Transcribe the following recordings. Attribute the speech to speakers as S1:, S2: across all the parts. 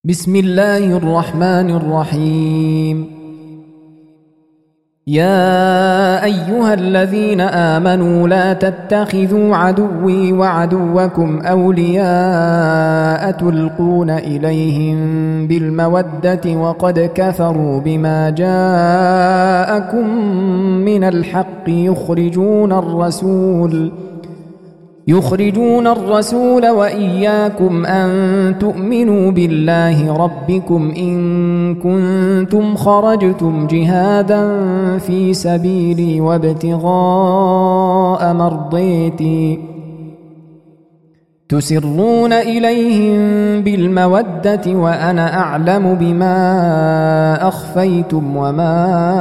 S1: بسم الله الرحمن الرحيم. يا أيها الذين آمنوا لا تتخذوا عدوي وعدوكم أولياء تلقون إليهم بالمودة وقد كفروا بما جاءكم من الحق يخرجون الرسول وإياكم أن تؤمنوا بالله ربكم إن كنتم خرجتم جهادا في سبيلي وابتغاء مرضيتي تسرون إليهم بالمودة وأنا أعلم بما أخفيتم وما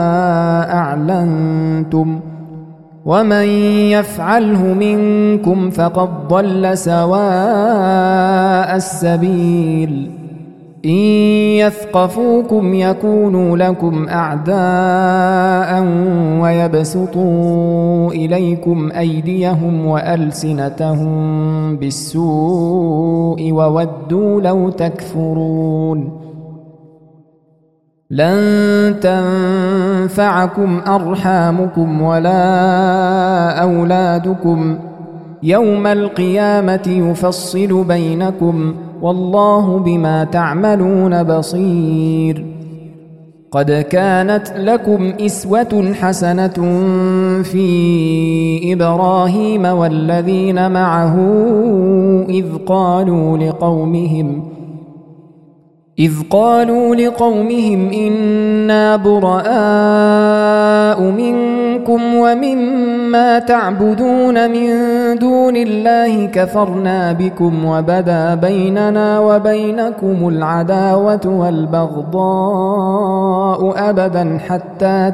S1: أعلنتم ومن يفعله منكم فقد ضل سواء السبيل إن يثقفوكم يكونوا لكم أعداء ويبسطوا إليكم أيديهم وألسنتهم بالسوء وودوا لو تكفرون لن تنفعكم أرحامكم ولا أولادكم يوم القيامة يفصل بينكم والله بما تعملون بصير. قد كانت لكم إسوة حسنة في إبراهيم والذين معه إذ قالوا لقومهم إنا براء منكم ومما تعبدون من دون الله كفرنا بكم وبدا بيننا وبينكم العداوة والبغضاء أبدا حتى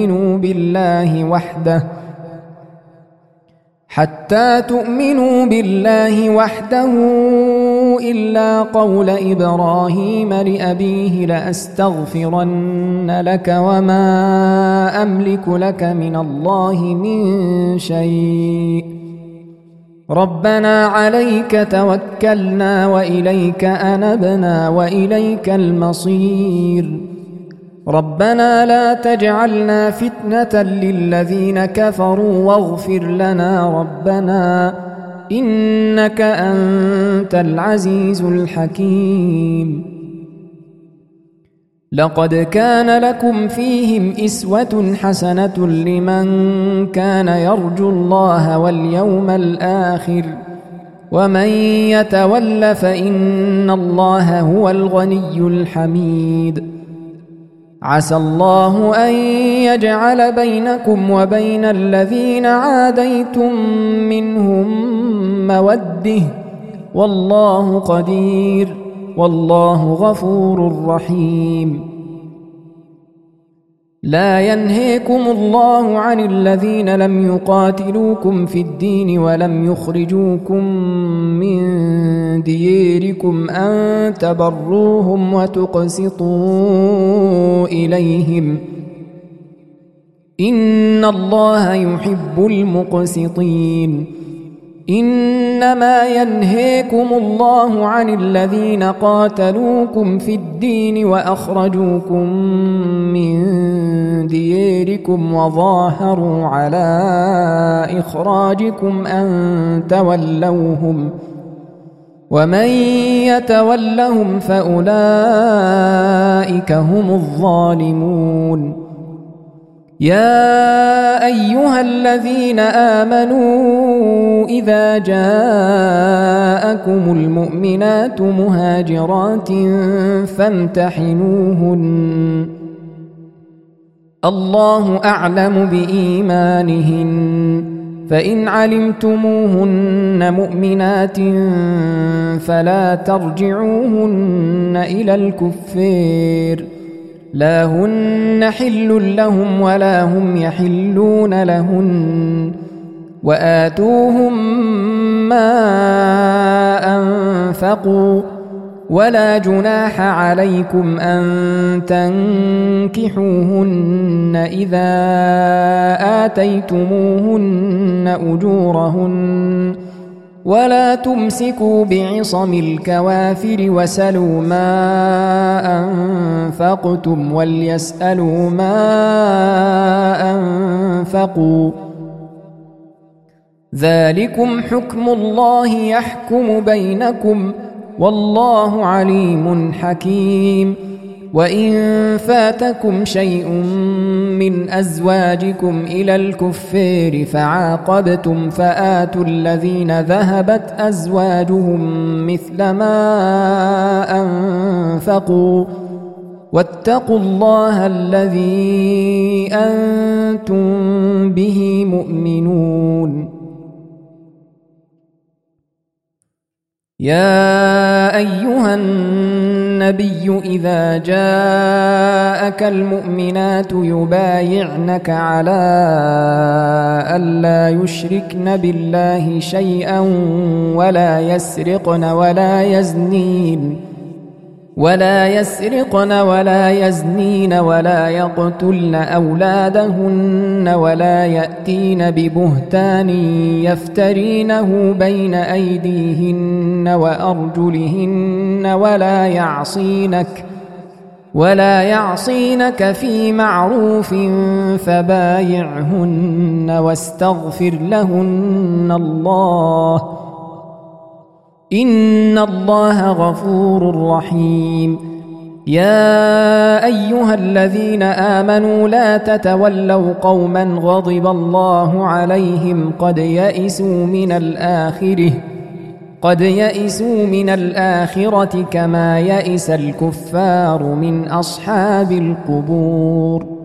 S1: تؤمنوا بالله وحده إلا قول إبراهيم لأبيه لأستغفرن لك وما أملك لك من الله من شيء ربنا عليك توكلنا وإليك أنبنا وإليك المصير ربنا لا تجعلنا فتنة للذين كفروا واغفر لنا ربنا إنك أنت العزيز الحكيم. لقد كان لكم فيهم إسوة حسنة لمن كان يرجو الله واليوم الآخر ومن يتول فإن الله هو الغني الحميد. عسى الله أن يجعل بينكم وبين الذين عاديتم منهم مودة والله قدير والله غفور رحيم. لا ينهيكم الله عن الذين لم يقاتلوكم في الدين ولم يخرجوكم من دياركم أن تبروهم وتقسطوا إليهم إن الله يحب المقسطين. إنما ينهيكم الله عن الذين قاتلوكم في الدين وأخرجوكم من دياركم وظاهروا على إخراجكم أن تولوهم ومن يتولهم فأولئك هم الظالمون. يا أيها الذين آمنوا إذا جاءكم المؤمنات مهاجرات فامتحنوهن الله أعلم بإيمانهن فإن علمتموهن مؤمنات فلا ترجعوهن إلى الكفار لا هن حل لهم ولا هم يحلون لهن وآتوهم ما أنفقوا ولا جناح عليكم أن تنكحوهن إذا آتيتموهن أجورهن ولا تمسكوا بعصم الكوافر وسلوا ما أنفقتم وليسألوا ما أنفقوا ذلكم حكم الله يحكم بينكم والله عليم حكيم وإن فاتكم شيء من أزواجكم إلى الكفار فعاقبتم فآتوا الذين ذهبت أزواجهم مثل ما أنفقوا واتقوا الله الذي أنتم به مؤمنون يا أيها النبي إذا جاءك المؤمنات يبايعنك على ألا يشركن بالله شيئا ولا يسرقن ولا يزنين ولا يقتلن أولادهن ولا يأتين ببهتان يفترينه بين أيديهن وأرجلهن ولا يعصينك في معروف فبايعهن واستغفر لهن الله إن الله غفور رحيم يا أيها الذين آمنوا لا تتولوا قوما غضب الله عليهم قد يئسوا من الآخرة كما يئس الكفار من أصحاب القبور